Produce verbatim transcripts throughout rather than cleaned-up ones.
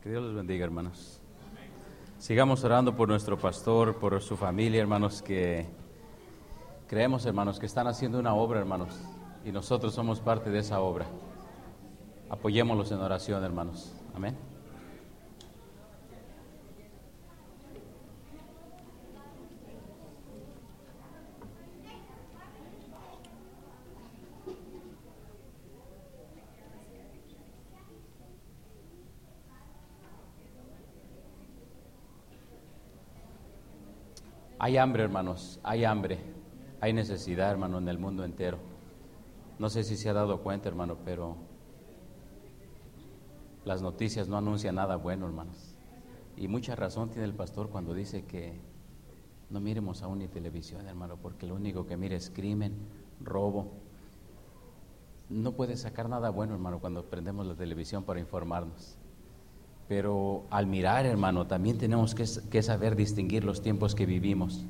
Que Dios los bendiga, hermanos. Sigamos orando por nuestro pastor, por su familia, hermanos, que creemos, hermanos, que están haciendo una obra, hermanos, y nosotros somos parte de esa obra. Apoyémoslos en oración, hermanos. Amén. Hay hambre, hermanos, hay hambre, hay necesidad, hermano, en el mundo entero. No sé si se ha dado cuenta, hermano, pero las noticias no anuncian nada bueno, hermanos. Y mucha razón tiene el pastor cuando dice que no miremos aún ni televisión, hermano, porque lo único que mira es crimen, robo. No puede sacar nada bueno, hermano, cuando prendemos la televisión para informarnos. Pero al mirar, hermano, también tenemos que, que saber distinguir los tiempos que vivimos.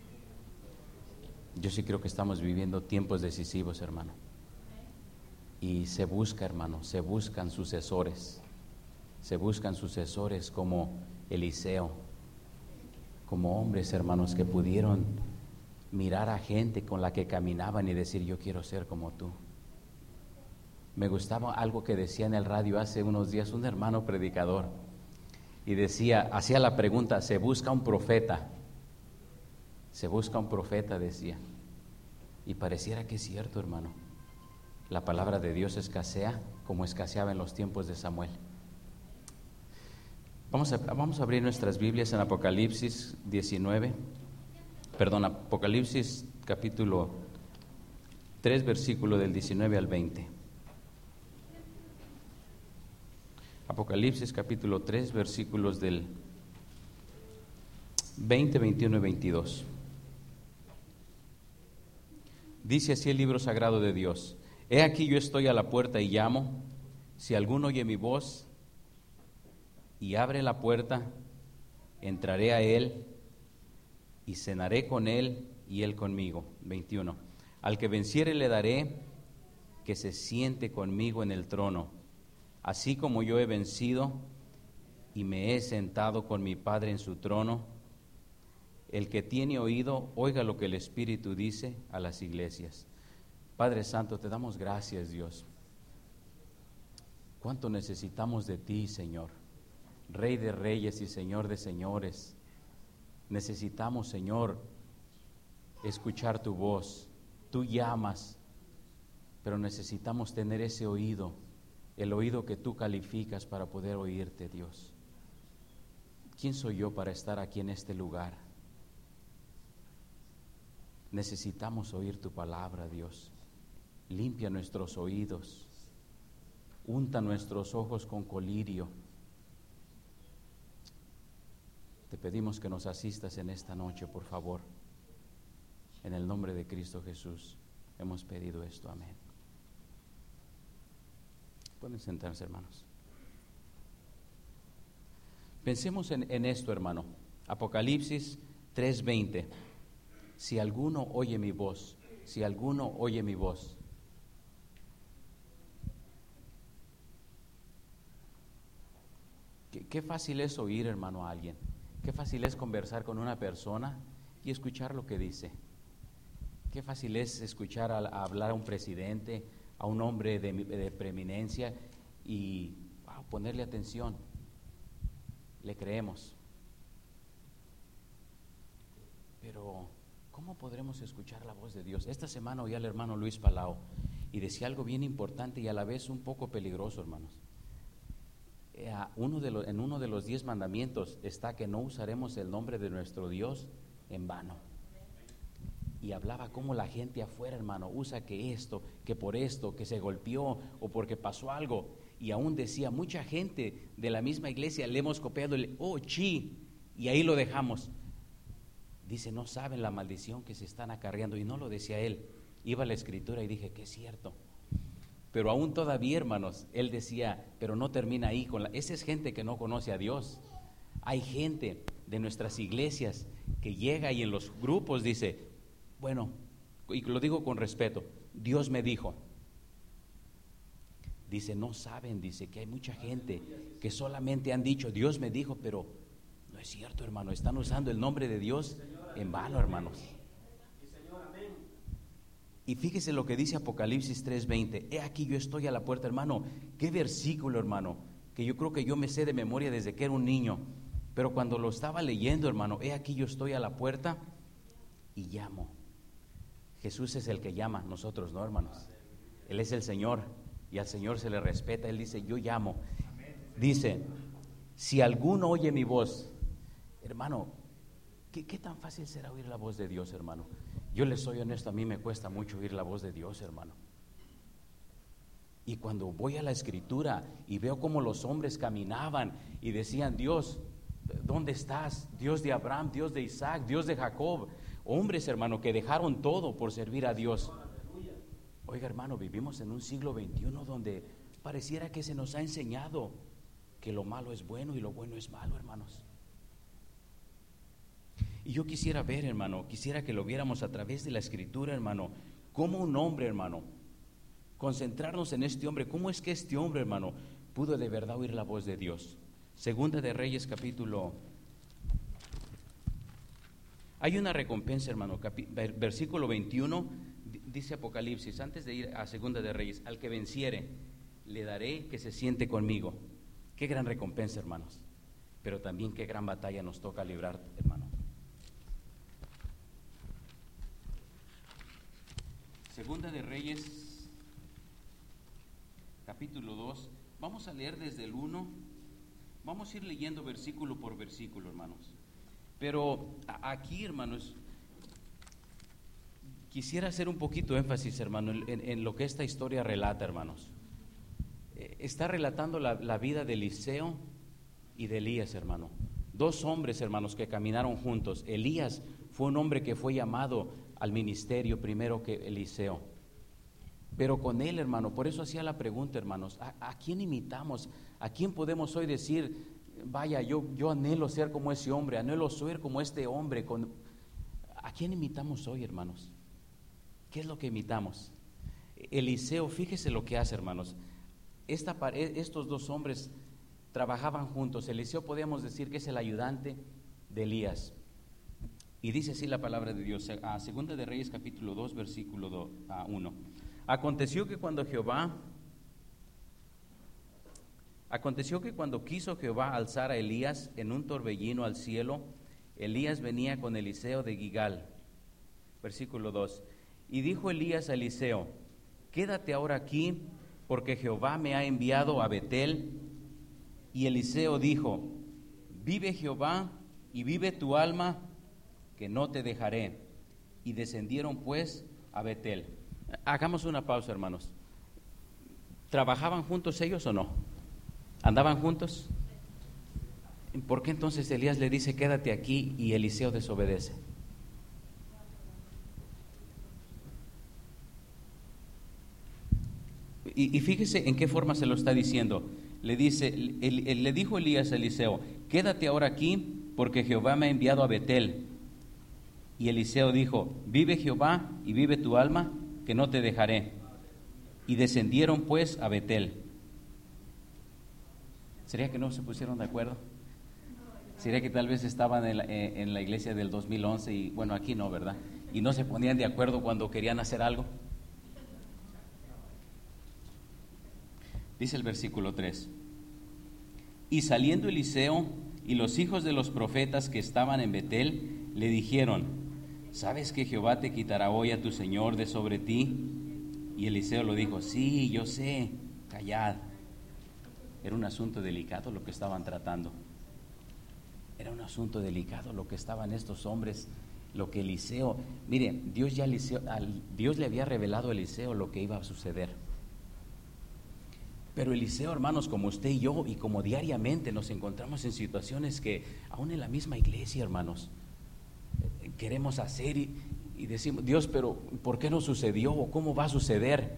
Yo sí creo que estamos viviendo tiempos decisivos, hermano. Y se busca, hermano, se buscan sucesores. Se buscan sucesores como Eliseo, como hombres, hermanos, que pudieron mirar a gente con la que caminaban y decir, yo quiero ser como tú. Me gustaba algo que decía en el radio hace unos días un hermano predicador, y decía, hacía la pregunta, ¿se busca un profeta? Se busca un profeta, decía, y pareciera que es cierto, hermano. La palabra de Dios escasea como escaseaba en los tiempos de Samuel. Vamos a, vamos a abrir nuestras Biblias en Apocalipsis diecinueve, perdón, Apocalipsis capítulo tres, versículo del diecinueve al veinte. Apocalipsis capítulo tres, versículos del veinte, veintiuno y veintidós. Dice así el libro sagrado de Dios: He aquí yo estoy a la puerta y llamo. Si alguno oye mi voz y abre la puerta, entraré a él y cenaré con él y él conmigo. veintiuno. Al que venciere le daré que se siente conmigo en el trono, así como yo he vencido y me he sentado con mi Padre en su trono. El que tiene oído, oiga lo que el Espíritu dice a las iglesias. Padre Santo, te damos gracias, Dios. Cuánto necesitamos de ti, Señor, Rey de reyes y Señor de señores. Necesitamos, Señor, escuchar tu voz. Tú llamas, pero necesitamos tener ese oído, el oído que tú calificas para poder oírte, Dios. ¿Quién soy yo para estar aquí en este lugar? Necesitamos oír tu palabra, Dios. Limpia nuestros oídos, unta nuestros ojos con colirio. Te pedimos que nos asistas en esta noche, por favor. En el nombre de Cristo Jesús hemos pedido esto, amén. Pueden sentarse, hermanos. Pensemos en, en esto, hermano. Apocalipsis tres veinte. Si alguno oye mi voz, si alguno oye mi voz. Qué, qué fácil es oír, hermano, a alguien. Qué fácil es conversar con una persona y escuchar lo que dice. Qué fácil es escuchar a, a hablar a un presidente, a un hombre de, de preeminencia y wow, ponerle atención. Le creemos. Pero ¿cómo podremos escuchar la voz de Dios? Esta semana oí al hermano Luis Palau y decía algo bien importante y a la vez un poco peligroso, hermanos. Eh, uno de los, en uno de los diez mandamientos está que no usaremos el nombre de nuestro Dios en vano. Y hablaba cómo la gente afuera, hermano, usa que esto, que por esto, que se golpeó o porque pasó algo. Y aún decía, mucha gente de la misma iglesia le hemos copiado el oh, chi, y ahí lo dejamos. Dice, no saben la maldición que se están acarreando. Y no lo decía él, iba a la escritura y dije que es cierto. Pero aún todavía, hermanos, él decía, pero no termina ahí con la... Esa es gente que no conoce a Dios. Hay gente de nuestras iglesias que llega y en los grupos dice, bueno, y lo digo con respeto, Dios me dijo. Dice, no saben, dice que hay mucha gente que solamente han dicho, Dios me dijo, pero no es cierto, hermano, están usando el nombre de Dios en vano, hermanos. Y fíjese lo que dice Apocalipsis tres veinte, he aquí yo estoy a la puerta, hermano. Qué versículo, hermano, que yo creo que yo me sé de memoria desde que era un niño, pero cuando lo estaba leyendo, hermano, he aquí yo estoy a la puerta y llamo. Jesús es el que llama, nosotros no, hermanos. Él es el Señor y al Señor se le respeta. Él dice, yo llamo. Dice, si alguno oye mi voz, hermano, ¿qué, qué tan fácil será oír la voz de Dios, hermano? Yo les soy honesto, a mí me cuesta mucho oír la voz de Dios, hermano. Y cuando voy a la Escritura y veo cómo los hombres caminaban y decían, Dios, ¿dónde estás? Dios de Abraham, Dios de Isaac, Dios de Jacob. Hombres, hermano, que dejaron todo por servir a Dios. Oiga, hermano, vivimos en un siglo veintiuno donde pareciera que se nos ha enseñado que lo malo es bueno y lo bueno es malo, hermanos. Y yo quisiera ver, hermano, quisiera que lo viéramos a través de la Escritura, hermano, cómo un hombre, hermano, concentrarnos en este hombre, cómo es que este hombre, hermano, pudo de verdad oír la voz de Dios. Segunda de Reyes, capítulo. Hay una recompensa, hermano, capi, versículo veintiuno, dice Apocalipsis, antes de ir a Segunda de Reyes, al que venciere, le daré que se siente conmigo. Qué gran recompensa, hermanos, pero también qué gran batalla nos toca librar, hermano. Segunda de Reyes, capítulo dos, vamos a leer desde el uno, vamos a ir leyendo versículo por versículo, hermanos. Pero aquí, hermanos, quisiera hacer un poquito énfasis, hermano, en, en lo que esta historia relata, hermanos. Eh, está relatando la, la vida de Eliseo y de Elías, hermano. Dos hombres, hermanos, que caminaron juntos. Elías fue un hombre que fue llamado al ministerio primero que Eliseo. Pero con él, hermano, por eso hacía la pregunta, hermanos, ¿a, a quién imitamos? ¿A quién podemos hoy decir, vaya, yo, yo anhelo ser como ese hombre, anhelo ser como este hombre? Con... ¿A quién imitamos hoy, hermanos? ¿Qué es lo que imitamos? Eliseo, fíjese lo que hace, hermanos. Esta, estos dos hombres trabajaban juntos. Eliseo podríamos decir que es el ayudante de Elías. Y dice así la palabra de Dios, a Segunda de Reyes capítulo dos, versículo uno. Aconteció que cuando Jehová, aconteció que cuando quiso Jehová alzar a Elías en un torbellino al cielo, Elías venía con Eliseo de Gigal. Versículo dos. Y dijo Elías a Eliseo, quédate ahora aquí, porque Jehová me ha enviado a Betel. Y Eliseo dijo, vive Jehová y vive tu alma, que no te dejaré. Y descendieron pues a Betel. Hagamos una pausa, hermanos. ¿Trabajaban juntos ellos o no? ¿Andaban juntos? ¿Por qué entonces Elías le dice quédate aquí y Eliseo desobedece? Y, y fíjese en qué forma se lo está diciendo. Le dice, el, le dijo Elías a Eliseo, quédate ahora aquí, porque Jehová me ha enviado a Betel. Y Eliseo dijo, vive Jehová y vive tu alma, que no te dejaré. Y descendieron pues a Betel. ¿Sería que no se pusieron de acuerdo? ¿Sería que tal vez estaban en la, en la iglesia del dos mil once y bueno, aquí no, ¿verdad? Y no se ponían de acuerdo cuando querían hacer algo? Dice el versículo tres. Y saliendo Eliseo y los hijos de los profetas que estaban en Betel, le dijeron, ¿sabes que Jehová te quitará hoy a tu señor de sobre ti? Y Eliseo lo dijo, sí, yo sé, callad. Era un asunto delicado lo que estaban tratando. Era un asunto delicado lo que estaban estos hombres, lo que Eliseo, mire, Dios ya Eliseo, al, Dios le había revelado a Eliseo lo que iba a suceder. Pero Eliseo, hermanos, como usted y yo, y como diariamente nos encontramos en situaciones que, aún en la misma iglesia, hermanos, queremos hacer y, y decimos, Dios, pero ¿por qué no sucedió? ¿O cómo va a suceder?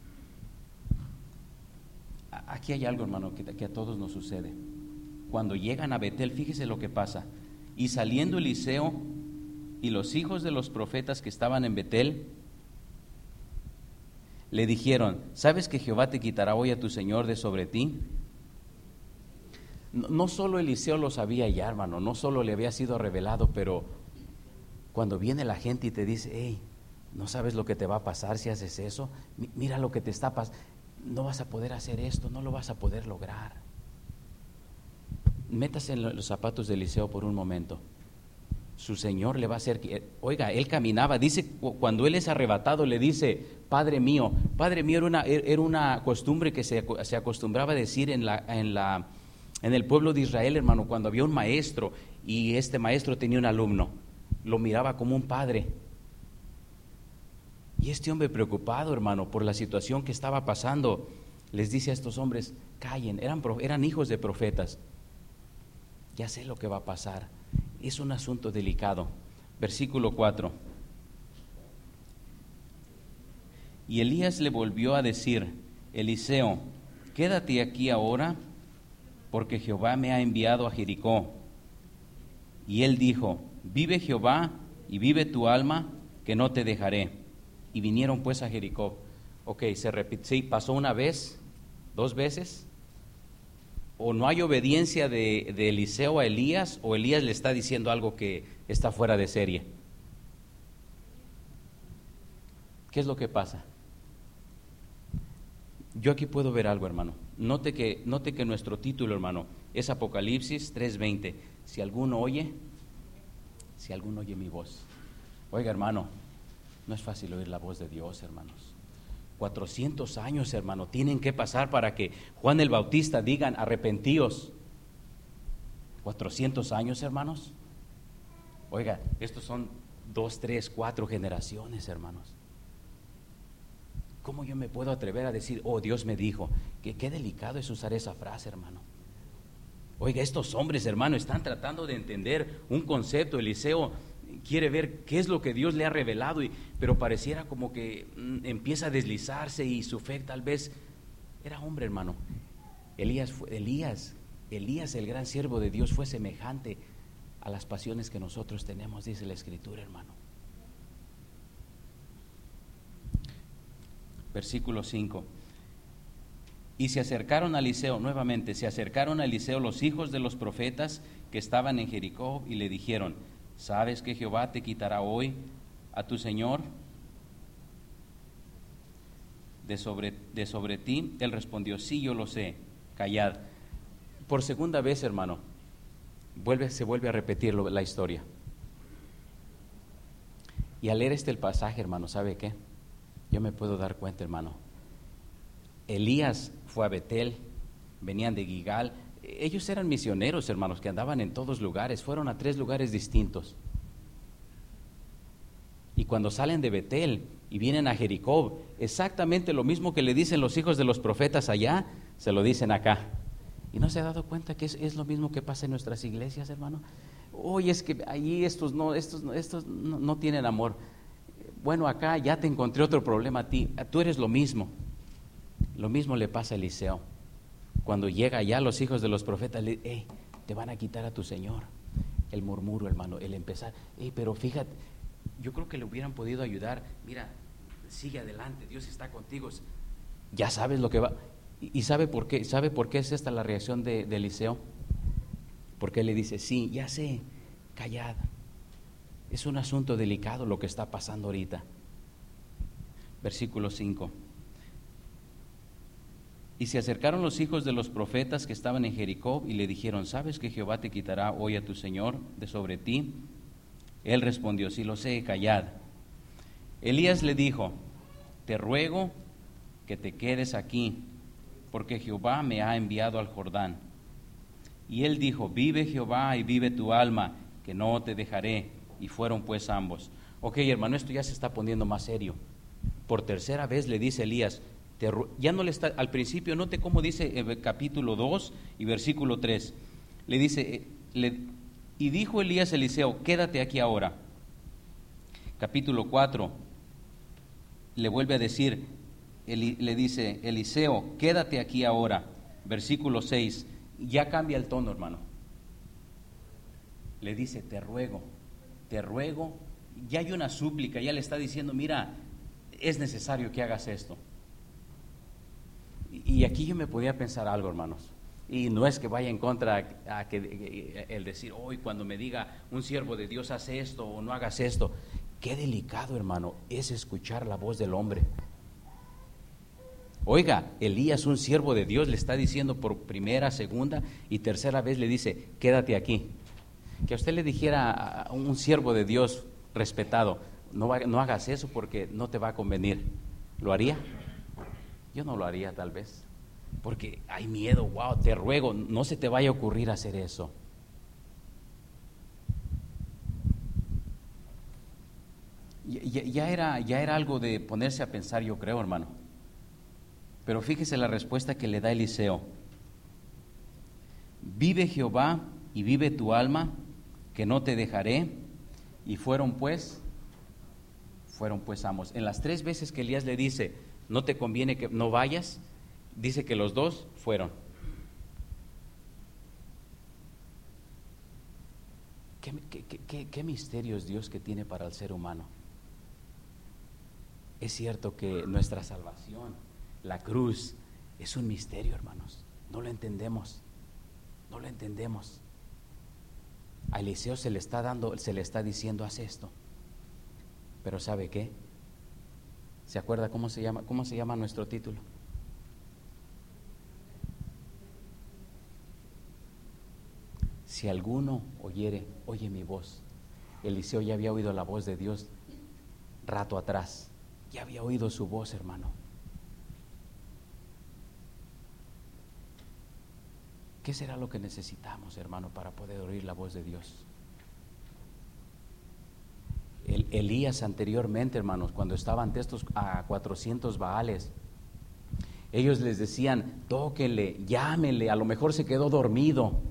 Aquí hay algo, hermano, que, que a todos nos sucede. Cuando llegan a Betel, fíjese lo que pasa. Y saliendo Eliseo y los hijos de los profetas que estaban en Betel, le dijeron, ¿sabes que Jehová te quitará hoy a tu señor de sobre ti? No, no solo Eliseo lo sabía ya, hermano, no solo le había sido revelado, pero cuando viene la gente y te dice, hey, no sabes lo que te va a pasar si haces eso, mira lo que te está pasando, no vas a poder hacer esto, no lo vas a poder lograr. Métase en los zapatos de Eliseo por un momento. Su Señor le va a hacer que, oiga, él caminaba, dice, cuando él es arrebatado le dice, Padre mío, Padre mío era una, era una costumbre que se, se acostumbraba a decir en la, en la, en el pueblo de Israel, hermano, cuando había un maestro y este maestro tenía un alumno, lo miraba como un padre. Y este hombre preocupado, hermano, por la situación que estaba pasando, les dice a estos hombres, callen, eran, eran hijos de profetas, ya sé lo que va a pasar. Es un asunto delicado. Versículo cuatro. Y Elías le volvió a decir, Eliseo, quédate aquí ahora, porque Jehová me ha enviado a Jericó. Y él dijo, vive Jehová y vive tu alma, que no te dejaré. Y vinieron pues a Jericó. Ok, se repite, sí, pasó una vez, dos veces. O no hay obediencia de, de Eliseo a Elías, o Elías le está diciendo algo que está fuera de serie. ¿Qué es lo que pasa? Yo aquí puedo ver algo, hermano. Note que, note que nuestro título, hermano, es Apocalipsis tres veinte. Si alguno oye, si alguno oye mi voz. Oiga, hermano, no es fácil oír la voz de Dios, hermanos. cuatrocientos años, hermano, tienen que pasar para que Juan el Bautista digan arrepentíos. cuatrocientos años, hermanos. Oiga, estos son dos, tres, cuatro generaciones, hermanos. ¿Cómo yo me puedo atrever a decir, oh, Dios me dijo? Que qué delicado es usar esa frase, hermano. Oiga, estos hombres, hermano, están tratando de entender un concepto. Eliseo quiere ver qué es lo que Dios le ha revelado, y, pero pareciera como que mm, empieza a deslizarse y su fe tal vez era hombre, hermano. Elías, fue, Elías, Elías, el gran siervo de Dios, fue semejante a las pasiones que nosotros tenemos, dice la Escritura, hermano. Versículo cinco. Y se acercaron a Eliseo, nuevamente, se acercaron a Eliseo los hijos de los profetas que estaban en Jericó y le dijeron, ¿sabes que Jehová te quitará hoy a tu señor de sobre, de sobre ti? Él respondió, sí, yo lo sé, callad. Por segunda vez, hermano, vuelve, se vuelve a repetir lo, la historia. Y al leer este el pasaje, hermano, ¿sabe qué? Yo me puedo dar cuenta, hermano. Elías fue a Betel, venían de Gilgal. Ellos eran misioneros, hermanos, que andaban en todos lugares. Fueron a tres lugares distintos. Y cuando salen de Betel y vienen a Jericó, exactamente lo mismo que le dicen los hijos de los profetas allá, se lo dicen acá. ¿Y no se ha dado cuenta que es, es lo mismo que pasa en nuestras iglesias, hermano? Oye, es que allí estos no, estos, estos no, no tienen amor. Bueno, acá ya te encontré otro problema a ti. Tú eres lo mismo. Lo mismo le pasa a Eliseo. Cuando llega allá los hijos de los profetas, le hey, te van a quitar a tu señor. El murmuro, hermano, el empezar, hey, pero fíjate, yo creo que le hubieran podido ayudar. Mira, sigue adelante, Dios está contigo. Ya sabes lo que va. ¿Y sabe por qué? ¿Sabe por qué es esta la reacción de, de Eliseo? Porque él le dice, sí, ya sé, callad. Es un asunto delicado lo que está pasando ahorita. Versículo cinco. Y se acercaron los hijos de los profetas que estaban en Jericó y le dijeron, ¿sabes que Jehová te quitará hoy a tu señor de sobre ti? Él respondió, sí lo sé, callad. Elías le dijo, te ruego que te quedes aquí, porque Jehová me ha enviado al Jordán. Y él dijo, vive Jehová y vive tu alma, que no te dejaré. Y fueron pues ambos. Ok, hermano, esto ya se está poniendo más serio. Por tercera vez le dice Elías, te, ya no le está, al principio, note cómo dice el capítulo dos y versículo tres. Le dice, le, y dijo Elías a Eliseo, quédate aquí ahora. Capítulo cuatro, le vuelve a decir, Eli, le dice, Eliseo, quédate aquí ahora. Versículo seis, ya cambia el tono, hermano. Le dice, te ruego, te ruego, ya hay una súplica, ya le está diciendo, mira, es necesario que hagas esto. Y aquí yo me podía pensar algo, hermanos. Y no es que vaya en contra a, a que el decir, hoy cuando me diga un siervo de Dios hace esto o no hagas esto. Qué delicado, hermano, es escuchar la voz del hombre. Oiga, Elías, un siervo de Dios, le está diciendo por primera, segunda y tercera vez, le dice, quédate aquí. Que a usted le dijera a un siervo de Dios respetado, no, va, no hagas eso porque no te va a convenir. ¿Lo haría? Yo no lo haría tal vez, porque hay miedo. Wow, te ruego, no se te vaya a ocurrir hacer eso. Ya, ya, era, ya era algo de ponerse a pensar, yo creo, hermano. Pero fíjese la respuesta que le da Eliseo. Vive Jehová y vive tu alma, que no te dejaré. Y fueron pues, fueron pues amos. En las tres veces que Elías le dice, no te conviene que no vayas, dice que los dos fueron. ¿Qué, qué, qué, qué misterios Dios que tiene para el ser humano? Es cierto que nuestra salvación, la cruz, es un misterio, hermanos. No lo entendemos, no lo entendemos. A Eliseo se le está dando, se le está diciendo, haz esto. Pero ¿sabe qué? ¿Se acuerda cómo se llama, cómo se llama nuestro título? Si alguno oyere, oye mi voz. Eliseo ya había oído la voz de Dios rato atrás. Ya había oído su voz, hermano. ¿Qué será lo que necesitamos, hermano, para poder oír la voz de Dios? El, Elías anteriormente, hermanos, cuando estaba ante estos a cuatrocientos baales, ellos les decían, tóquenle, llámenle, a lo mejor se quedó dormido.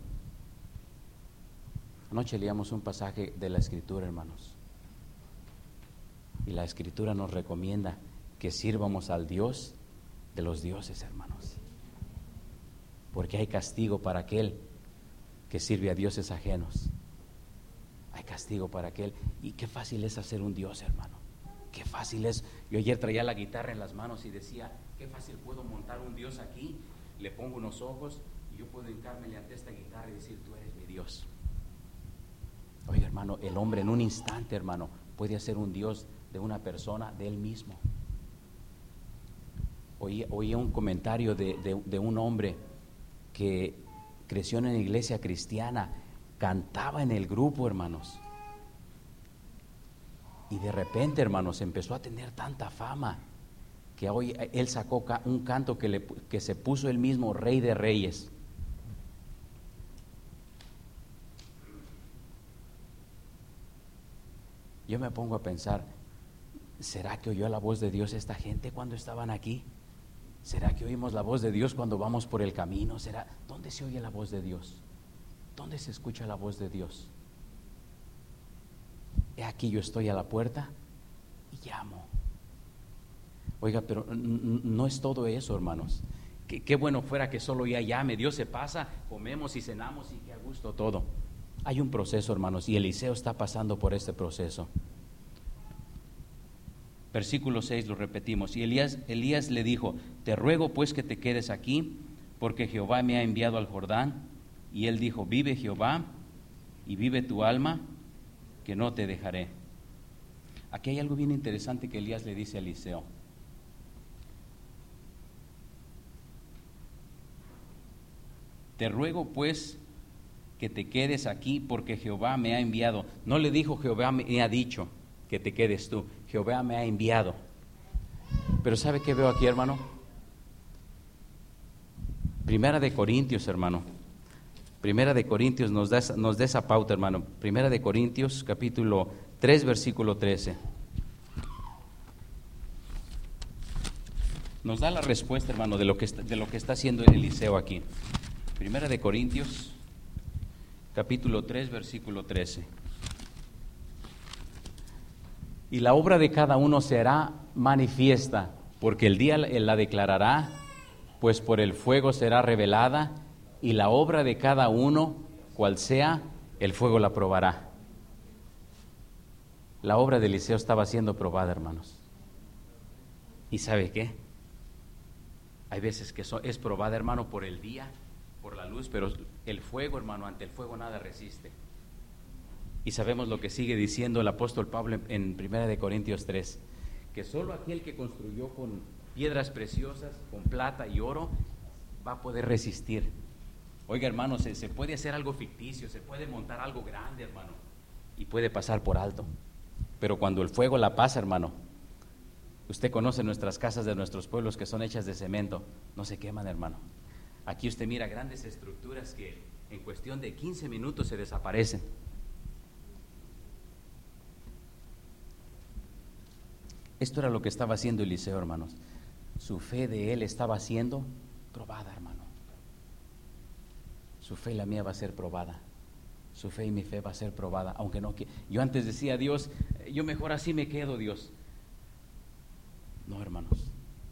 Anoche leíamos un pasaje de la Escritura, hermanos, y la Escritura nos recomienda que sirvamos al Dios de los dioses, hermanos, porque hay castigo para aquel que sirve a dioses ajenos. Hay castigo para aquel. Y qué fácil es hacer un Dios, hermano. Qué fácil es. Yo ayer traía la guitarra en las manos y decía, qué fácil puedo montar un Dios aquí. Le pongo unos ojos y yo puedo hincármele ante esta guitarra y decir, tú eres mi Dios. Oye, hermano, el hombre en un instante, hermano, puede hacer un Dios de una persona, de él mismo. Oí, oí un comentario de, de, de un hombre que creció en una iglesia cristiana, cantaba en el grupo, hermanos, y de repente, hermanos, empezó a tener tanta fama que hoy él sacó un canto que, le, que se puso él mismo Rey de Reyes. Yo me pongo a pensar, ¿será que oyó la voz de Dios esta gente cuando estaban aquí? ¿Será que oímos la voz de Dios cuando vamos por el camino? ¿Será? ¿Dónde se oye la voz de Dios? ¿Dónde se escucha la voz de Dios? He aquí yo estoy a la puerta y llamo. Oiga, pero no es todo eso, hermanos. Qué, qué bueno fuera que solo ya llame. Dios se pasa, comemos y cenamos y qué a gusto todo. Hay un proceso, hermanos, y Eliseo está pasando por este proceso. Versículo seis, lo repetimos. Y Elías, Elías le dijo, te ruego pues que te quedes aquí, porque Jehová me ha enviado al Jordán. Y él dijo, vive Jehová y vive tu alma, que no te dejaré. Aquí hay algo bien interesante que Elías le dice a Eliseo. Te ruego pues que te quedes aquí, porque Jehová me ha enviado. No le dijo Jehová me ha dicho que te quedes tú, Jehová me ha enviado. Pero ¿sabe qué veo aquí, hermano? Primera de Corintios, hermano. Primera de Corintios nos da, nos da esa pauta, hermano. Primera de Corintios, capítulo tres, versículo trece. Nos da la respuesta, hermano, de lo que está, de lo que está haciendo el Eliseo aquí. Primera de Corintios, capítulo tres, versículo trece. Y la obra de cada uno será manifiesta, porque el día la declarará, pues por el fuego será revelada, y la obra de cada uno, cual sea, el fuego la probará. La obra de Eliseo estaba siendo probada, hermanos. ¿Y sabe qué? Hay veces que so, es probada, hermano, por el día, por la luz, pero el fuego, hermano, ante el fuego nada resiste. Y sabemos lo que sigue diciendo el apóstol Pablo en, en primera de Corintios tres, que solo aquel que construyó con piedras preciosas, con plata y oro, va a poder resistir. Oiga, hermano, se, se puede hacer algo ficticio, se puede montar algo grande, hermano, y puede pasar por alto. Pero cuando el fuego la pasa, hermano, usted conoce nuestras casas de nuestros pueblos que son hechas de cemento, no se queman, hermano. Aquí usted mira grandes estructuras que en cuestión de quince minutos se desaparecen. Esto era lo que estaba haciendo Eliseo, hermanos. Su fe de él estaba siendo probada, hermano. Su fe y la mía va a ser probada. Su fe y mi fe va a ser probada, aunque no. Yo antes decía, Dios, yo mejor así me quedo, Dios. No, hermanos.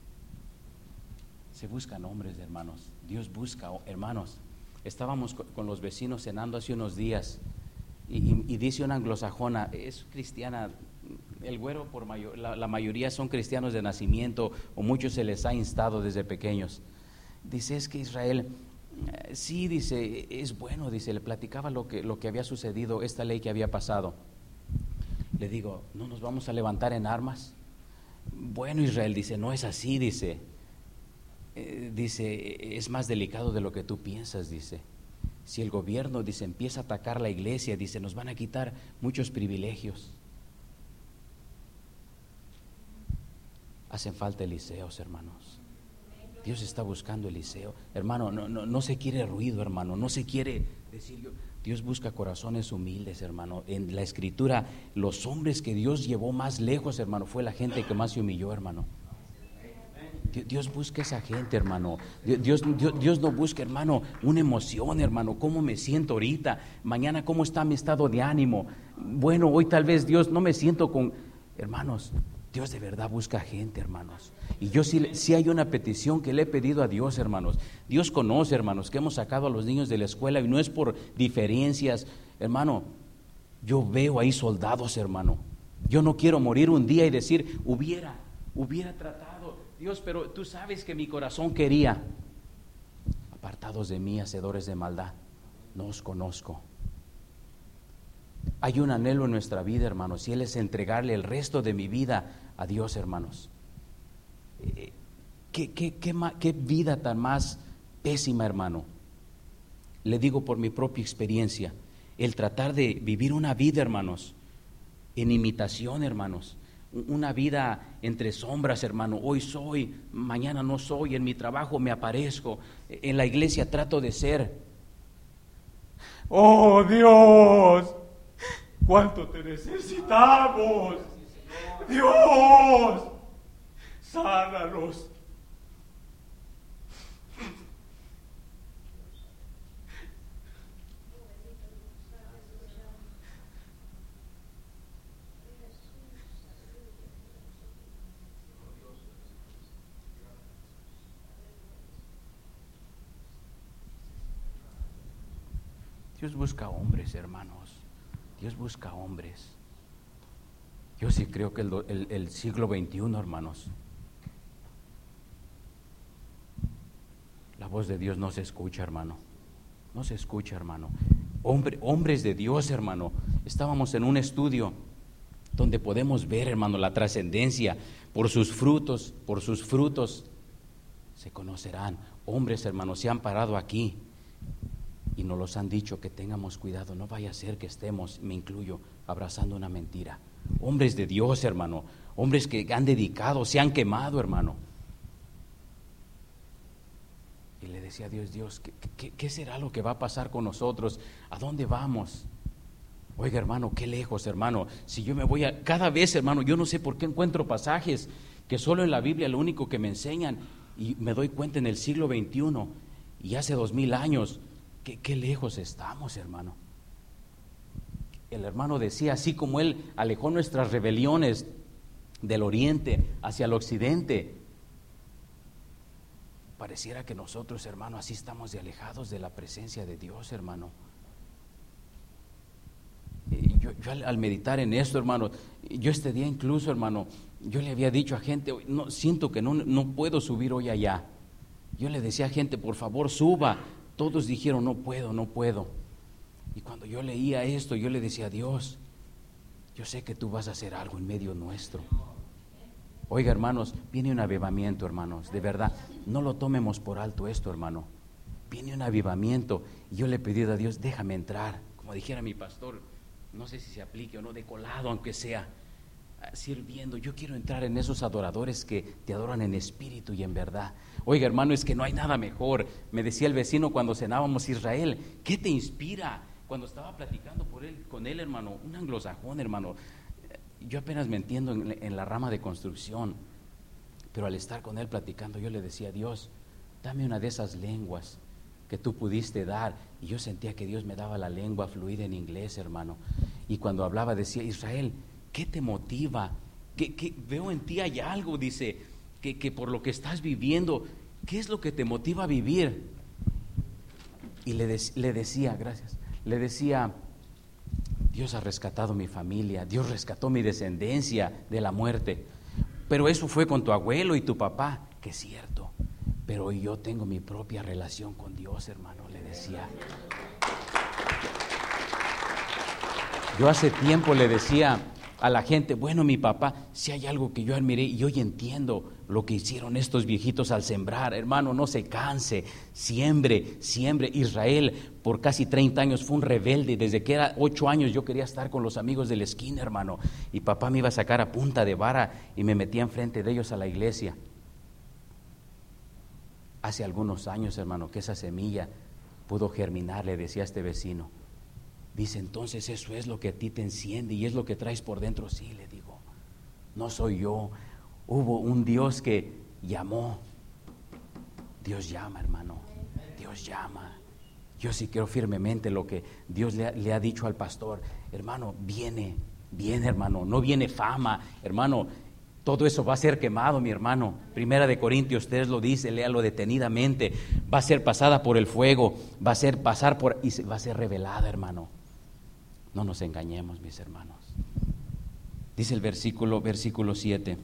Se buscan hombres, hermanos. Dios busca, hermanos. Estábamos con los vecinos cenando hace unos días y, y, y dice una anglosajona, es cristiana. El güero, por mayor, la, la mayoría son cristianos de nacimiento, o muchos se les ha instado desde pequeños. Dice, es que Israel, eh, sí, dice, es bueno, dice, le platicaba lo que, lo que había sucedido, esta ley que había pasado. Le digo, ¿no nos vamos a levantar en armas? Bueno, Israel, dice, no es así, dice, eh, dice, es más delicado de lo que tú piensas, dice. Si el gobierno, dice, empieza a atacar la iglesia, dice, nos van a quitar muchos privilegios. Hacen falta Eliseos, hermanos. Dios está buscando Eliseo. Hermano, no, no, no se quiere ruido, hermano. No se quiere decir yo. Dios busca corazones humildes, hermano. En la Escritura, los hombres que Dios llevó más lejos, hermano, fue la gente que más se humilló, hermano. Dios busca esa gente, hermano. Dios, Dios, Dios no busca, hermano, una emoción, hermano. ¿Cómo me siento ahorita? Mañana, ¿cómo está mi estado de ánimo? Bueno, hoy tal vez Dios no me siento con... Hermanos, Dios de verdad busca gente, hermanos. Y yo sí, sí hay una petición que le he pedido a Dios, hermanos. Dios conoce, hermanos, que hemos sacado a los niños de la escuela y no es por diferencias. Hermano, yo veo ahí soldados, hermano. Yo no quiero morir un día y decir, hubiera, hubiera tratado. Dios, pero tú sabes que mi corazón quería. Apartados de mí, hacedores de maldad, no os conozco. Hay un anhelo en nuestra vida, hermanos, y Él es entregarle el resto de mi vida a Dios, hermanos. Eh, ¿qué, qué, qué, qué vida tan más pésima, hermano? Le digo por mi propia experiencia, el tratar de vivir una vida, hermanos, en imitación, hermanos, una vida entre sombras, hermano. Hoy soy, mañana no soy, en mi trabajo me aparezco, en la iglesia trato de ser. ¡Oh, Dios! ¡Cuánto te necesitamos! ¡Dios! ¡Sánanos! Dios busca hombres, hermanos. Dios busca hombres. Yo sí creo que el, el, el siglo veintiuno, hermanos, la voz de Dios no se escucha, hermano. No se escucha, hermano. Hombre, hombres de Dios, hermano. Estábamos en un estudio donde podemos ver, hermano, la trascendencia. Por sus frutos, por sus frutos se conocerán. Hombres, hermanos, se han parado aquí y nos los han dicho que tengamos cuidado, no vaya a ser que estemos, me incluyo, abrazando una mentira. Hombres de Dios, hermano, hombres que han dedicado, se han quemado, hermano. Y le decía a Dios, Dios, ¿qué, qué, ¿qué será lo que va a pasar con nosotros? ¿A dónde vamos? Oiga, hermano, qué lejos, hermano. Si yo me voy a, cada vez, hermano, yo no sé por qué encuentro pasajes que solo en la Biblia lo único que me enseñan, y me doy cuenta en el siglo veintiuno y hace dos mil años, que qué lejos estamos, hermano. El hermano decía, así como Él alejó nuestras rebeliones del oriente hacia el occidente, pareciera que nosotros, hermano, así estamos de alejados de la presencia de Dios, hermano. Y yo, yo al, al meditar en esto, hermano, yo este día incluso, hermano, yo le había dicho a gente, no, siento que no, no puedo subir hoy allá. Yo le decía a gente, por favor suba. Todos dijeron, no puedo, no puedo. Y cuando yo leía esto, yo le decía, Dios, yo sé que tú vas a hacer algo en medio nuestro. Oiga, hermanos, viene un avivamiento, hermanos, de verdad. No lo tomemos por alto esto, hermano. Viene un avivamiento. Y yo le he pedido a Dios, déjame entrar. Como dijera mi pastor, no sé si se aplique o no, de colado, aunque sea, sirviendo. Yo quiero entrar en esos adoradores que te adoran en espíritu y en verdad. Oiga, hermano, es que no hay nada mejor. Me decía el vecino cuando cenábamos, Israel, ¿qué te inspira? Cuando estaba platicando por él, con él, hermano, un anglosajón, hermano. Yo apenas me entiendo en, en la rama de construcción, pero al estar con él platicando, yo le decía, Dios, dame una de esas lenguas que tú pudiste dar. Y yo sentía que Dios me daba la lengua fluida en inglés, hermano. Y cuando hablaba decía, Israel, ¿qué te motiva? ¿Qué, qué, veo en ti hay algo, dice, que, que por lo que estás viviendo, ¿qué es lo que te motiva a vivir? Y le, de, le decía, gracias, le decía, Dios ha rescatado mi familia, Dios rescató mi descendencia de la muerte. Pero eso fue con tu abuelo y tu papá, que es cierto. Pero yo tengo mi propia relación con Dios, hermano, le decía. Yo hace tiempo le decía a la gente, bueno, mi papá, si hay algo que yo admiré y hoy entiendo lo que hicieron estos viejitos al sembrar, hermano, no se canse, siembre, siembre. Israel por casi treinta años fue un rebelde, desde que era ocho años yo quería estar con los amigos de la esquina, hermano, y papá me iba a sacar a punta de vara y me metía enfrente de ellos a la iglesia. Hace algunos años, hermano, que esa semilla pudo germinar, le decía a este vecino. Dice, entonces eso es lo que a ti te enciende y es lo que traes por dentro. Sí, le digo, no soy yo. Hubo un Dios que llamó. Dios llama, hermano. Dios llama. Yo sí creo firmemente lo que Dios le ha, le ha dicho al pastor. Hermano, viene, viene, hermano. No viene fama, hermano. Todo eso va a ser quemado, mi hermano. Primera de Corintios tres lo dice, léalo detenidamente. Va a ser pasada por el fuego, va a ser pasar por y va a ser revelada, hermano. No nos engañemos, mis hermanos. Dice el versículo, versículo siete.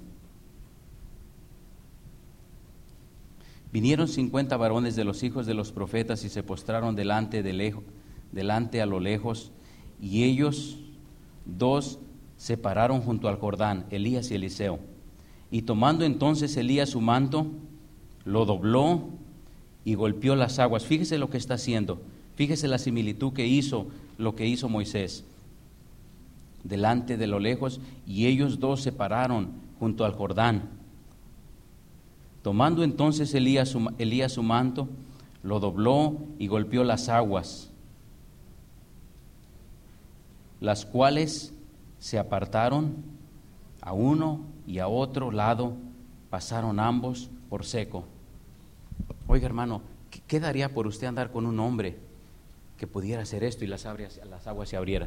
Vinieron cincuenta varones de los hijos de los profetas y se postraron delante, de lejos, delante a lo lejos, y ellos dos se pararon junto al Jordán, Elías y Eliseo. Y tomando entonces Elías su manto, lo dobló y golpeó las aguas. Fíjese lo que está haciendo. Fíjese la similitud que hizo, lo que hizo Moisés. Delante de lo lejos, y ellos dos se pararon junto al Jordán. Tomando entonces Elías su, Elías su manto, lo dobló y golpeó las aguas, las cuales se apartaron a uno y a otro lado, pasaron ambos por seco. Oiga, hermano, ¿qué daría por usted andar con un hombre que pudiera hacer esto y las, abrias, las aguas se abrieran?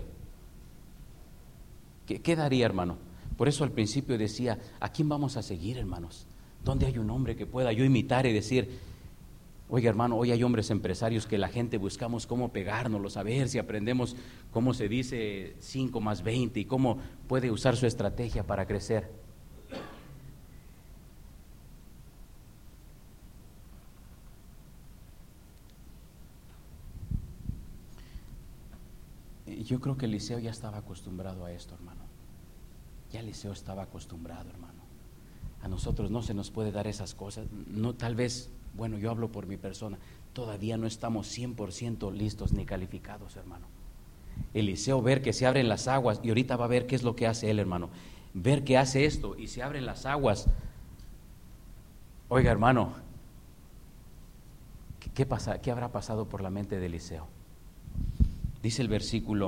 ¿Qué, ¿Qué daría, hermano? Por eso al principio decía, ¿a quién vamos a seguir, hermanos? ¿Dónde hay un hombre que pueda yo imitar y decir, oiga, hermano, hoy hay hombres empresarios que la gente buscamos cómo pegárnoslos, a ver si aprendemos cómo se dice cinco más veinte y cómo puede usar su estrategia para crecer? Yo creo que Eliseo ya estaba acostumbrado a esto, hermano. Ya Eliseo estaba acostumbrado, hermano. A nosotros no se nos puede dar esas cosas. No, tal vez, bueno, yo hablo por mi persona, todavía no estamos cien por ciento listos ni calificados, hermano. Eliseo ver que se abren las aguas, y ahorita va a ver qué es lo que hace él, hermano. Ver que hace esto y se abren las aguas. Oiga, hermano, ¿qué, qué pasa? ¿Qué habrá pasado por la mente de Eliseo? Dice el versículo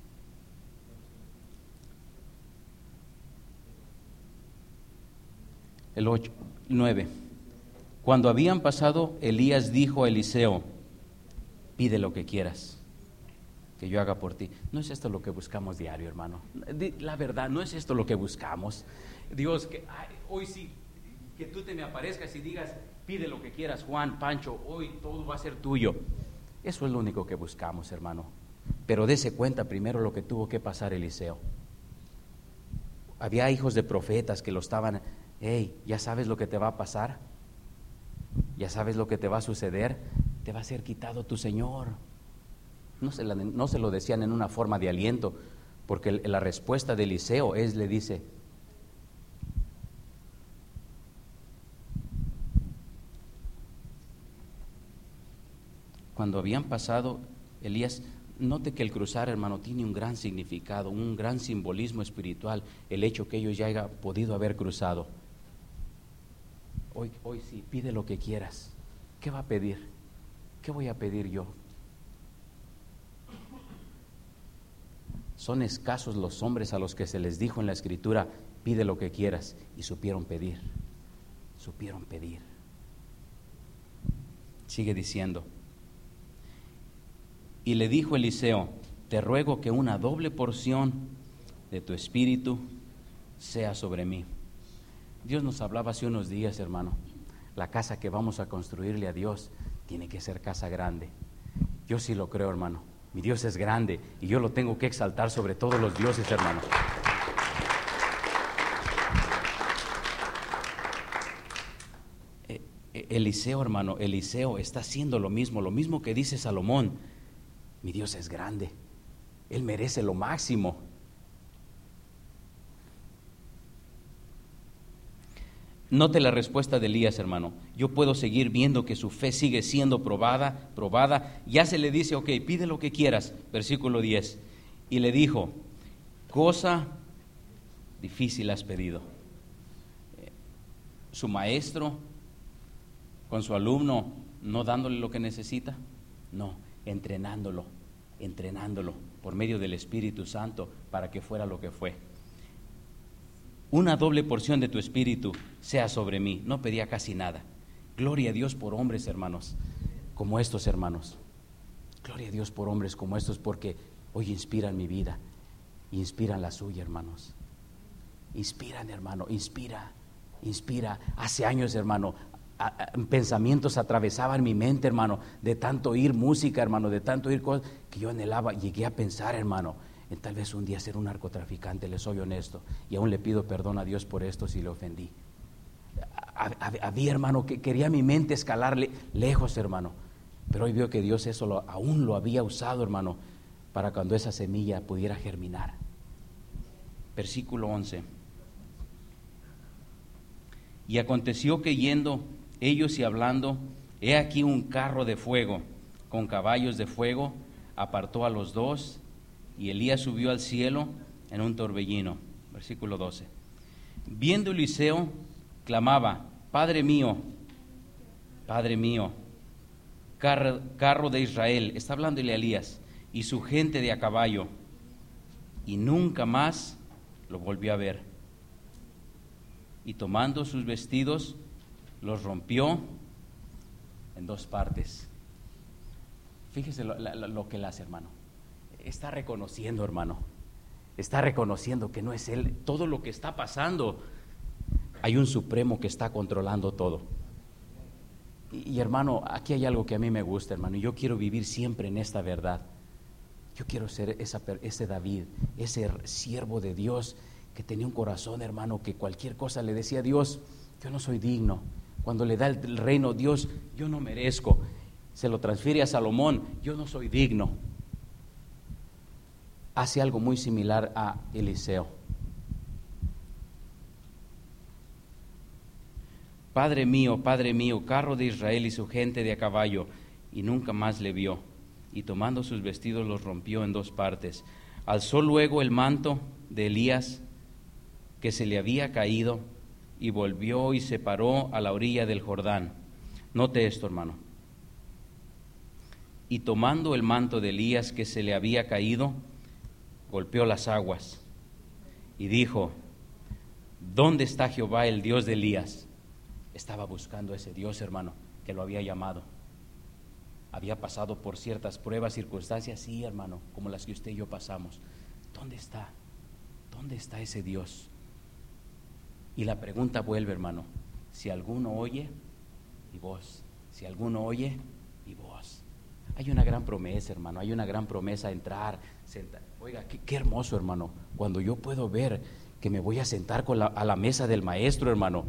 el ocho, nueve. Cuando habían pasado, Elías dijo a Eliseo, pide lo que quieras que yo haga por ti. No es esto lo que buscamos diario, hermano. La verdad, no es esto lo que buscamos. Dios, que ay, hoy sí, que tú te me aparezcas y digas, pide lo que quieras, Juan, Pancho, hoy todo va a ser tuyo. Eso es lo único que buscamos, hermano. Pero dése cuenta primero lo que tuvo que pasar Eliseo. Había hijos de profetas que lo estaban, hey, ¿ya sabes lo que te va a pasar? ya sabes lo que te va a suceder, te va a ser quitado tu Señor. No se, la, no se lo decían en una forma de aliento, porque la respuesta de Eliseo es, le dice, cuando habían pasado, Elías, note que el cruzar, hermano, tiene un gran significado, un gran simbolismo espiritual, el hecho que ellos ya hayan podido haber cruzado. Hoy, hoy sí, pide lo que quieras. ¿Qué va a pedir? ¿Qué voy a pedir yo? Son escasos los hombres a los que se les dijo en la Escritura, pide lo que quieras, y supieron pedir, supieron pedir. Sigue diciendo, y le dijo Eliseo, te ruego que una doble porción de tu espíritu sea sobre mí. Dios nos hablaba hace unos días, hermano, la casa que vamos a construirle a Dios tiene que ser casa grande. Yo sí lo creo, hermano. Mi Dios es grande y yo lo tengo que exaltar sobre todos los dioses, hermano. Eliseo, hermano, Eliseo está haciendo lo mismo, lo mismo que dice Salomón. Mi Dios es grande, Él merece lo máximo. Note la respuesta de Elías, hermano. Yo puedo seguir viendo que su fe sigue siendo probada, probada. Ya se le dice, ok, pide lo que quieras. Versículo diez. Y le dijo, cosa difícil has pedido. Su maestro, con su alumno, no dándole lo que necesita. No, entrenándolo, entrenándolo por medio del Espíritu Santo para que fuera lo que fue. Una doble porción de tu espíritu sea sobre mí. No pedía casi nada. Gloria a Dios por hombres, hermanos, como estos, hermanos. Gloria a Dios por hombres como estos, porque hoy inspiran mi vida, inspiran la suya, hermanos. Inspiran, hermano, inspira, inspira. Hace años, hermano, a, a, pensamientos atravesaban mi mente, hermano, de tanto oír música, hermano, de tanto oír cosas que yo anhelaba. Llegué a pensar, hermano, en tal vez un día ser un narcotraficante, le soy honesto, y aún le pido perdón a Dios por esto si le ofendí. Había, hermano, que quería mi mente escalarle lejos, hermano, pero hoy veo que Dios eso lo, aún lo había usado, hermano, para cuando esa semilla pudiera germinar. Versículo once. Y aconteció que yendo ellos y hablando, he aquí un carro de fuego con caballos de fuego apartó a los dos, y Elías subió al cielo en un torbellino. Versículo doce. Viendo Eliseo, clamaba, Padre mío, Padre mío, carro, carro de Israel. Está hablándole a Elías y su gente de a caballo. Y nunca más lo volvió a ver. Y tomando sus vestidos, los rompió en dos partes. Fíjese lo, lo, lo que él hace, hermano. Está reconociendo, hermano, está reconociendo que no es él. Todo lo que está pasando, hay un supremo que está controlando todo. Y, y hermano, aquí hay algo que a mí me gusta, hermano, y yo quiero vivir siempre en esta verdad. Yo quiero ser esa, ese David, ese siervo de Dios que tenía un corazón, hermano, que cualquier cosa le decía a Dios, yo no soy digno. Cuando le da el reino, Dios, yo no merezco. Se lo transfiere a Salomón, yo no soy digno. Hace algo muy similar a Eliseo. Padre mío, Padre mío, carro de Israel y su gente de a caballo, y nunca más le vio. Y tomando sus vestidos los rompió en dos partes. Alzó luego el manto de Elías que se le había caído y volvió y se paró a la orilla del Jordán. Note esto, hermano. Y tomando el manto de Elías que se le había caído, golpeó las aguas y dijo, ¿dónde está Jehová, el Dios de Elías? Estaba buscando a ese Dios, hermano, que lo había llamado. Había pasado por ciertas pruebas, circunstancias, sí, hermano, como las que usted y yo pasamos. ¿Dónde está? ¿Dónde está ese Dios? Y la pregunta vuelve, hermano, si alguno oye, y vos, si alguno oye, y vos. Hay una gran promesa, hermano, hay una gran promesa, entrar, sentar. Oiga, qué, qué hermoso, hermano, cuando yo puedo ver que me voy a sentar con la, a la mesa del maestro, hermano.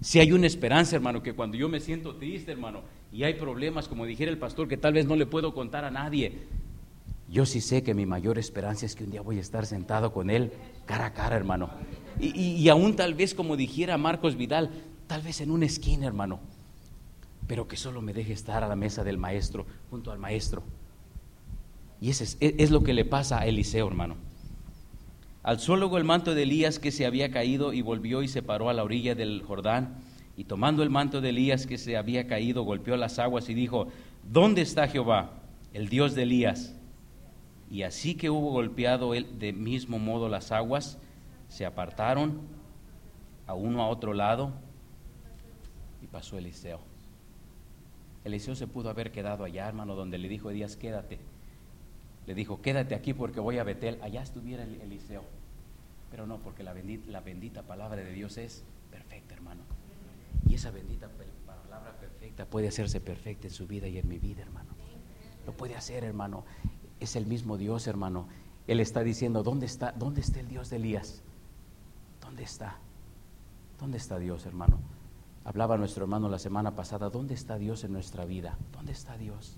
Si hay una esperanza, hermano, que cuando yo me siento triste, hermano, y hay problemas, como dijera el pastor, que tal vez no le puedo contar a nadie, yo sí sé que mi mayor esperanza es que un día voy a estar sentado con Él cara a cara, hermano. Y, y, y aún tal vez, como dijera Marcos Vidal, tal vez en una esquina, hermano, pero que solo me deje estar a la mesa del maestro, junto al maestro. Y ese es, es lo que le pasa a Eliseo, hermano. Alzó luego el manto de Elías que se había caído y volvió y se paró a la orilla del Jordán, y tomando el manto de Elías que se había caído, golpeó las aguas y dijo: ¿Dónde está Jehová, el Dios de Elías? Y así que hubo golpeado él de mismo modo las aguas, se apartaron a uno a otro lado, y pasó Eliseo. Eliseo se pudo haber quedado allá, hermano, donde le dijo Elías: quédate. Le dijo: quédate aquí porque voy a Betel. Allá estuviera Eliseo. Pero no, porque la bendita, la bendita palabra de Dios es perfecta, hermano. Y esa bendita palabra perfecta puede hacerse perfecta en su vida y en mi vida, hermano. Lo puede hacer, hermano. Es el mismo Dios, hermano. Él está diciendo: ¿dónde está, dónde está el Dios de Elías? ¿Dónde está? ¿Dónde está Dios, hermano? Hablaba nuestro hermano la semana pasada: ¿dónde está Dios en nuestra vida? ¿Dónde está Dios?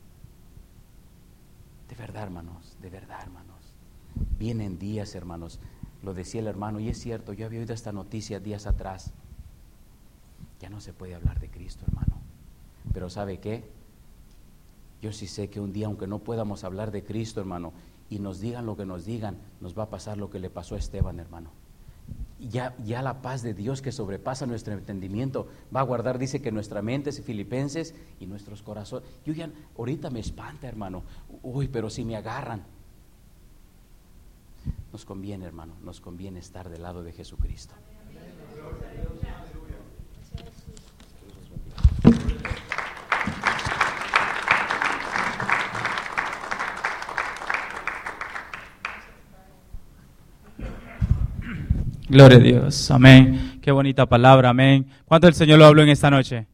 De verdad, hermanos, de verdad, hermanos. Vienen días, hermanos, lo decía el hermano, y es cierto, yo había oído esta noticia días atrás. Ya no se puede hablar de Cristo, hermano. Pero ¿sabe qué? Yo sí sé que un día, aunque no podamos hablar de Cristo, hermano, y nos digan lo que nos digan, nos va a pasar lo que le pasó a Esteban, hermano. Ya, ya la paz de Dios que sobrepasa nuestro entendimiento va a guardar, dice, que nuestra mente, Filipenses, y nuestros corazones. Yo ya, ahorita me espanta, hermano. Uy, pero si me agarran. Nos conviene, hermano, nos conviene estar del lado de Jesucristo. Gloria a Dios, amén. Qué bonita palabra, amén. ¿Cuánto el Señor lo habló en esta noche?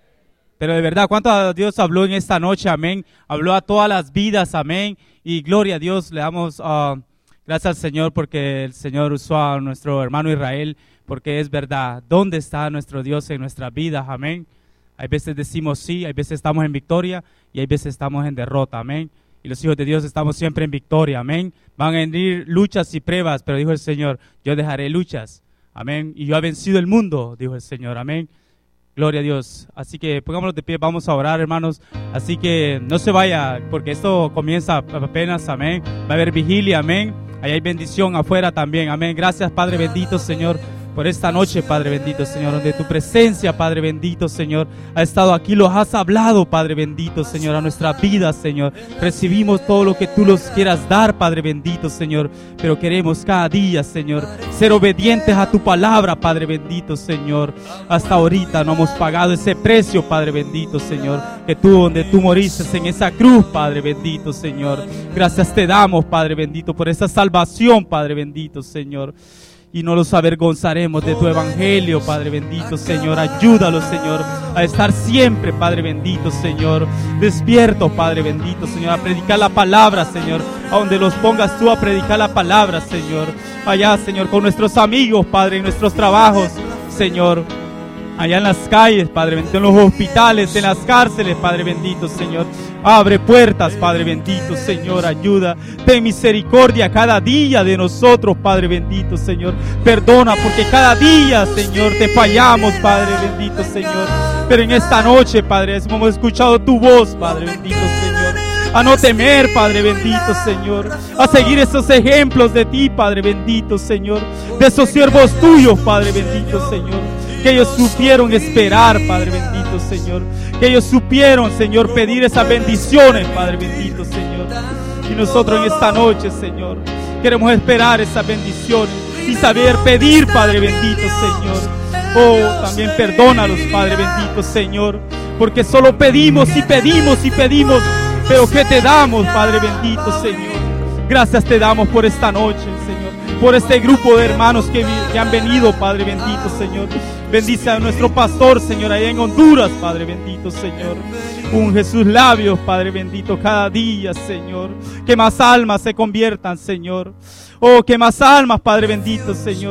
Pero de verdad, ¿cuánto Dios habló en esta noche? Amén. Habló a todas las vidas, amén. Y gloria a Dios, le damos uh, gracias al Señor porque el Señor usó a nuestro hermano Israel, porque es verdad. ¿Dónde está nuestro Dios en nuestras vidas? Amén. Hay veces decimos sí, hay veces estamos en victoria y hay veces estamos en derrota, amén. Y los hijos de Dios estamos siempre en victoria, amén. Van a venir luchas y pruebas, pero dijo el Señor: yo dejaré luchas, amén. Y yo he vencido el mundo, dijo el Señor, amén. Gloria a Dios. Así que pongámonos de pie, vamos a orar, hermanos. Así que no se vaya, porque esto comienza apenas, amén. Va a haber vigilia, amén. Ahí hay bendición afuera también, amén. Gracias, Padre bendito, Señor, por esta noche, Padre bendito, Señor, donde tu presencia, Padre bendito, Señor, ha estado aquí, los has hablado, Padre bendito, Señor, a nuestra vida, Señor. Recibimos todo lo que tú nos quieras dar, Padre bendito, Señor, pero queremos cada día, Señor, ser obedientes a tu palabra, Padre bendito, Señor. Hasta ahorita no hemos pagado ese precio, Padre bendito, Señor, que tú, donde tú moriste en esa cruz, Padre bendito, Señor. Gracias te damos, Padre bendito, por esa salvación, Padre bendito, Señor. Y no los avergonzaremos de tu evangelio, Padre bendito, Señor. Ayúdalos, Señor, a estar siempre, Padre bendito, Señor, despierto, Padre bendito, Señor, a predicar la palabra, Señor, a donde los pongas tú a predicar la palabra, Señor. Allá, Señor, con nuestros amigos, Padre, en nuestros trabajos, Señor. Allá en las calles, Padre bendito, en los hospitales, en las cárceles, Padre bendito, Señor. Abre puertas, Padre bendito, Señor, ayuda. Ten misericordia cada día de nosotros, Padre bendito, Señor. Perdona porque cada día, Señor, te fallamos, Padre bendito, Señor. Pero en esta noche, Padre, hemos escuchado tu voz, Padre bendito, Señor. A no temer, Padre bendito, Señor. A seguir esos ejemplos de ti, Padre bendito, Señor. De esos siervos tuyos, Padre bendito, Señor. Que ellos supieron esperar, Padre bendito, Señor. Que ellos supieron, Señor, pedir esas bendiciones, Padre bendito, Señor. Y nosotros en esta noche, Señor, queremos esperar esas bendiciones y saber pedir, Padre bendito, Señor. Oh, también perdónalos, Padre bendito, Señor, porque solo pedimos y pedimos y pedimos, pero ¿qué te damos, Padre bendito, Señor? Gracias te damos por esta noche, Señor, por este grupo de hermanos que, que han venido, Padre bendito, Señor. Bendice a nuestro pastor, Señor, allá en Honduras, Padre bendito, Señor. Unge sus labios, Padre bendito, cada día, Señor. Que más almas se conviertan, Señor. Oh, que más almas, Padre bendito, Señor.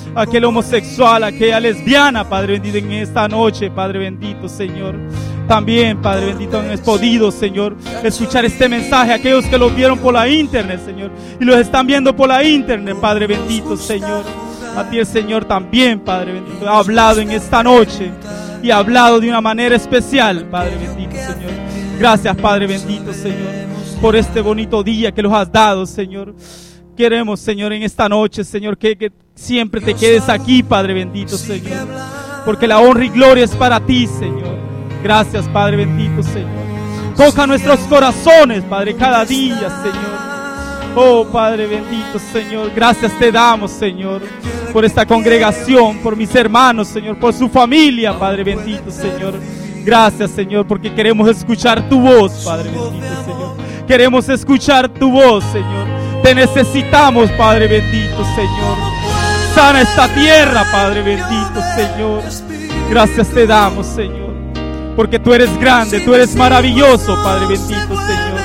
aquel homosexual, aquella lesbiana, Padre bendito, en esta noche, Padre bendito, Señor. También, Padre bendito, han podido, Señor, escuchar este mensaje. Aquellos que lo vieron por la internet, Señor, y los están viendo por la internet, Padre bendito, Señor. A ti el Señor también, Padre bendito, ha hablado en esta noche y ha hablado de una manera especial, Padre bendito, Señor. Gracias, Padre bendito, Señor, por este bonito día que los has dado, Señor. Queremos, Señor, en esta noche, Señor, que, que siempre te quedes aquí, Padre bendito, Señor, porque la honra y gloria es para ti, Señor. Gracias, Padre bendito, Señor. Toca nuestros corazones, Padre, cada día, Señor. Oh, Padre bendito, Señor. Gracias te damos, Señor, por esta congregación, por mis hermanos, Señor, por su familia, Padre bendito, Señor. Gracias, Señor, porque queremos escuchar tu voz, Padre bendito, Señor. Queremos escuchar tu voz, Señor. Te necesitamos, Padre bendito, Señor. Sana esta tierra, Padre bendito, Señor. Gracias te damos, Señor, porque tú eres grande, tú eres maravilloso, Padre bendito, Señor.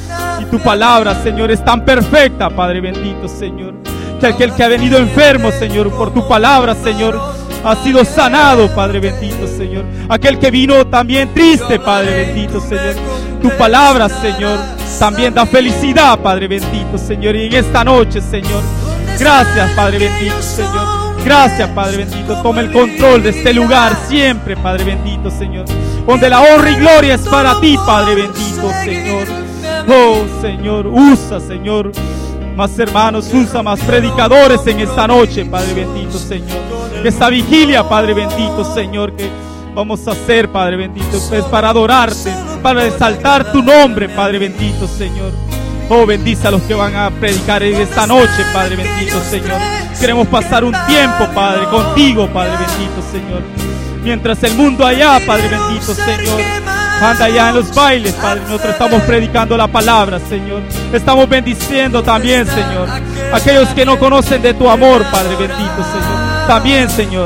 Y tu palabra, Señor, es tan perfecta, Padre bendito, Señor, que aquel que ha venido enfermo, Señor, por tu palabra, Señor, ha sido sanado, Padre bendito, Señor. Aquel que vino también triste, Padre bendito, Señor, tu palabra, Señor, también da felicidad, Padre bendito, Señor. Y en esta noche, Señor, gracias, Padre bendito, Señor. Gracias, Padre bendito. Toma el control de este lugar siempre, Padre bendito, Señor, donde la honra y gloria es para ti, Padre bendito, Señor. Oh, Señor, usa, Señor, más hermanos, usa más predicadores en esta noche, Padre bendito, Señor. Esta vigilia, Padre bendito, Señor, que vamos a hacer, Padre bendito, es para adorarte, para exaltar tu nombre, Padre bendito, Señor. Oh, bendice a los que van a predicar en esta noche, Padre bendito, Señor. Queremos pasar un tiempo, Padre, contigo, Padre bendito, Señor. Mientras el mundo allá, Padre bendito, Señor, anda allá en los bailes, Padre, nosotros estamos predicando la palabra, Señor. Estamos bendiciendo también, Señor, aquellos que no conocen de tu amor, Padre bendito, Señor. También, Señor,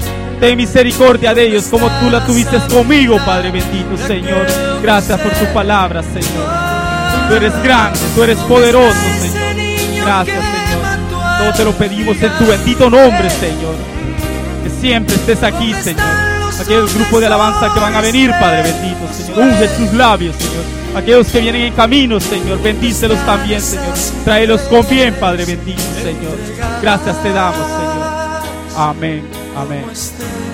ten misericordia de ellos como tú la tuviste conmigo, Padre bendito, Señor. Gracias por tu palabra, Señor. Tú eres grande, tú eres poderoso, Señor. Gracias, Señor. Todo te lo pedimos en tu bendito nombre, Señor. Que siempre estés aquí, Señor. Aquellos grupos de alabanza que van a venir, Padre bendito, Señor. Unge sus labios, Señor. Aquellos que vienen en camino, Señor, bendícelos también, Señor. Tráelos con bien, Padre bendito, Señor. Gracias te damos, Señor. Amén, amén.